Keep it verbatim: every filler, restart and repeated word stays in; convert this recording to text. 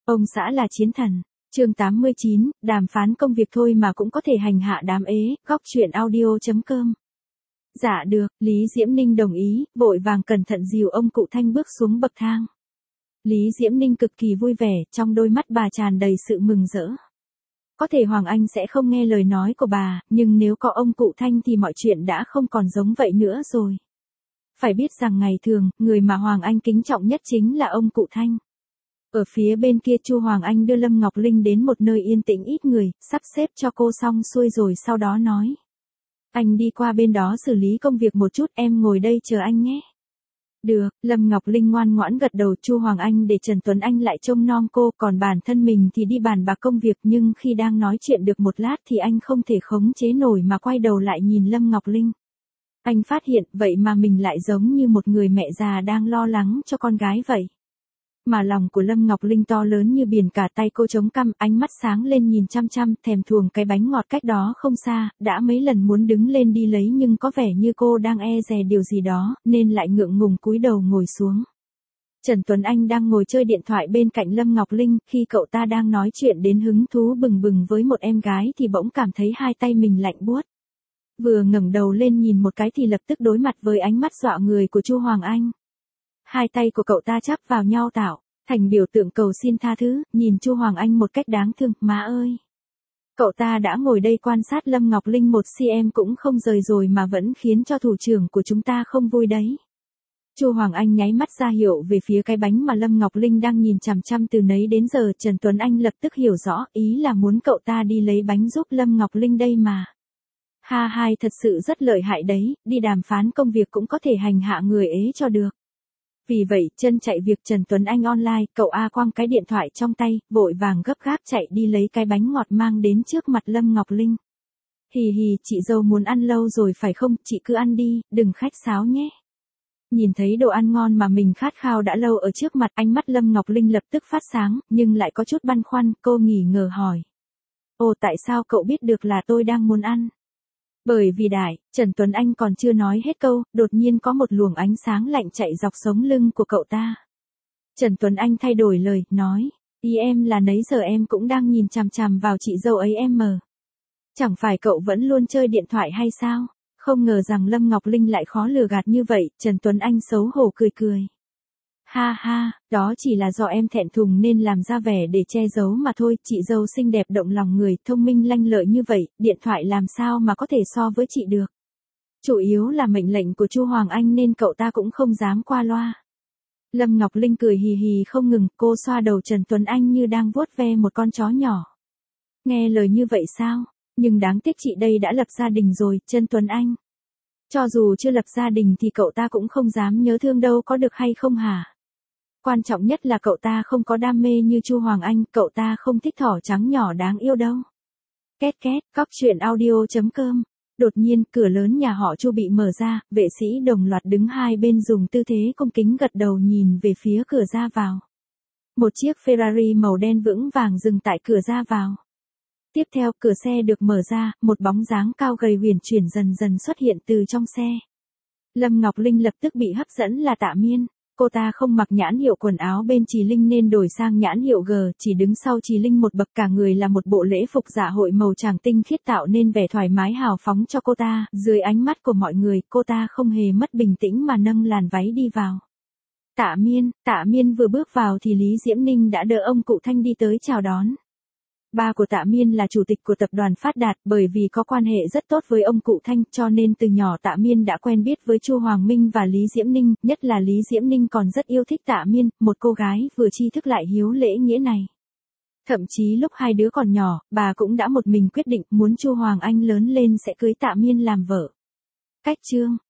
Ông xã là chiến thần. Chương tám mươi chín, đàm phán công việc thôi mà cũng có thể hành hạ đám ế, góc truyện audio.com. Dạ được, Lý Diễm Ninh đồng ý, vội vàng cẩn thận dìu ông cụ Thanh bước xuống bậc thang. Lý Diễm Ninh cực kỳ vui vẻ, trong đôi mắt bà tràn đầy sự mừng rỡ. Có thể Hoàng Anh sẽ không nghe lời nói của bà, nhưng nếu có ông cụ Thanh thì mọi chuyện đã không còn giống vậy nữa rồi. Phải biết rằng ngày thường, người mà Hoàng Anh kính trọng nhất chính là ông cụ Thanh. Ở phía bên kia Chu Hoàng Anh đưa Lâm Ngọc Linh đến một nơi yên tĩnh ít người, sắp xếp cho cô xong xuôi rồi sau đó nói. Anh đi qua bên đó xử lý công việc một chút, em ngồi đây chờ anh nhé. Được, Lâm Ngọc Linh ngoan ngoãn gật đầu. Chu Hoàng Anh để Trần Tuấn Anh lại trông nom cô, còn bản thân mình thì đi bàn bạc công việc, nhưng khi đang nói chuyện được một lát thì anh không thể khống chế nổi mà quay đầu lại nhìn Lâm Ngọc Linh. Anh phát hiện vậy mà mình lại giống như một người mẹ già đang lo lắng cho con gái vậy. Mà lòng của Lâm Ngọc Linh to lớn như biển, cả tay cô chống cằm, ánh mắt sáng lên nhìn chăm chăm, thèm thuồng cái bánh ngọt cách đó không xa, đã mấy lần muốn đứng lên đi lấy nhưng có vẻ như cô đang e dè điều gì đó, nên lại ngượng ngùng cúi đầu ngồi xuống. Trần Tuấn Anh đang ngồi chơi điện thoại bên cạnh Lâm Ngọc Linh, khi cậu ta đang nói chuyện đến hứng thú bừng bừng với một em gái thì bỗng cảm thấy hai tay mình lạnh buốt. Vừa ngẩng đầu lên nhìn một cái thì lập tức đối mặt với ánh mắt dọa người của Chu Hoàng Anh. Hai tay của cậu ta chắp vào nhau tạo thành biểu tượng cầu xin tha thứ, nhìn Chu Hoàng Anh một cách đáng thương. Má ơi! Cậu ta đã ngồi đây quan sát Lâm Ngọc Linh một cm cũng không rời rồi mà vẫn khiến cho thủ trưởng của chúng ta không vui đấy. Chu Hoàng Anh nháy mắt ra hiệu về phía cái bánh mà Lâm Ngọc Linh đang nhìn chằm chằm từ nấy đến giờ. Trần Tuấn Anh lập tức hiểu rõ, ý là muốn cậu ta đi lấy bánh giúp Lâm Ngọc Linh đây mà. Ha hai, thật sự rất lợi hại đấy, đi đàm phán công việc cũng có thể hành hạ người ế cho được. Vì vậy, chân chạy việc Trần Tuấn Anh online, cậu A quăng cái điện thoại trong tay, vội vàng gấp gáp chạy đi lấy cái bánh ngọt mang đến trước mặt Lâm Ngọc Linh. Hì hì, chị dâu muốn ăn lâu rồi phải không, chị cứ ăn đi, đừng khách sáo nhé. Nhìn thấy đồ ăn ngon mà mình khát khao đã lâu ở trước mặt, ánh mắt Lâm Ngọc Linh lập tức phát sáng, nhưng lại có chút băn khoăn, cô nghi ngờ hỏi. Ồ, tại sao cậu biết được là tôi đang muốn ăn? Bởi vì đại, Trần Tuấn Anh còn chưa nói hết câu, đột nhiên có một luồng ánh sáng lạnh chạy dọc sống lưng của cậu ta. Trần Tuấn Anh thay đổi lời, nói, ý em là nấy giờ em cũng đang nhìn chằm chằm vào chị dâu ấy em mờ. Chẳng phải cậu vẫn luôn chơi điện thoại hay sao? Không ngờ rằng Lâm Ngọc Linh lại khó lừa gạt như vậy, Trần Tuấn Anh xấu hổ cười cười. Ha ha, đó chỉ là do em thẹn thùng nên làm ra vẻ để che giấu mà thôi, chị dâu xinh đẹp động lòng người, thông minh lanh lợi như vậy, điện thoại làm sao mà có thể so với chị được. Chủ yếu là mệnh lệnh của Chu Hoàng Anh nên cậu ta cũng không dám qua loa. Lâm Ngọc Linh cười hì hì không ngừng, cô xoa đầu Trần Tuấn Anh như đang vuốt ve một con chó nhỏ. Nghe lời như vậy sao? Nhưng đáng tiếc chị đây đã lập gia đình rồi, Trần Tuấn Anh. Cho dù chưa lập gia đình thì cậu ta cũng không dám nhớ thương đâu có được hay không hả? Quan trọng nhất là cậu ta không có đam mê như Chu Hoàng Anh, cậu ta không thích thỏ trắng nhỏ đáng yêu đâu. Két két, góc truyện audio.com. Đột nhiên, cửa lớn nhà họ Chu bị mở ra, vệ sĩ đồng loạt đứng hai bên dùng tư thế cung kính gật đầu nhìn về phía cửa ra vào. Một chiếc Ferrari màu đen vững vàng dừng tại cửa ra vào. Tiếp theo, cửa xe được mở ra, một bóng dáng cao gầy huyền chuyển dần dần xuất hiện từ trong xe. Lâm Ngọc Linh lập tức bị hấp dẫn là Tạ Miên. Cô ta không mặc nhãn hiệu quần áo bên Trì Linh nên đổi sang nhãn hiệu G, chỉ đứng sau Trì Linh một bậc, cả người là một bộ lễ phục dạ hội màu tràng tinh khiết tạo nên vẻ thoải mái hào phóng cho cô ta. Dưới ánh mắt của mọi người, cô ta không hề mất bình tĩnh mà nâng làn váy đi vào. Tạ Miên, Tạ Miên vừa bước vào thì Lý Diễm Ninh đã đỡ ông cụ Thanh đi tới chào đón. Ba của Tạ Miên là chủ tịch của tập đoàn Phát Đạt, bởi vì có quan hệ rất tốt với ông cụ Thanh cho nên từ nhỏ Tạ Miên đã quen biết với Chu Hoàng Minh và Lý Diễm Ninh, nhất là Lý Diễm Ninh còn rất yêu thích Tạ Miên, một cô gái vừa tri thức lại hiếu lễ nghĩa này. Thậm chí lúc hai đứa còn nhỏ, bà cũng đã một mình quyết định muốn Chu Hoàng Anh lớn lên sẽ cưới Tạ Miên làm vợ. Cách chương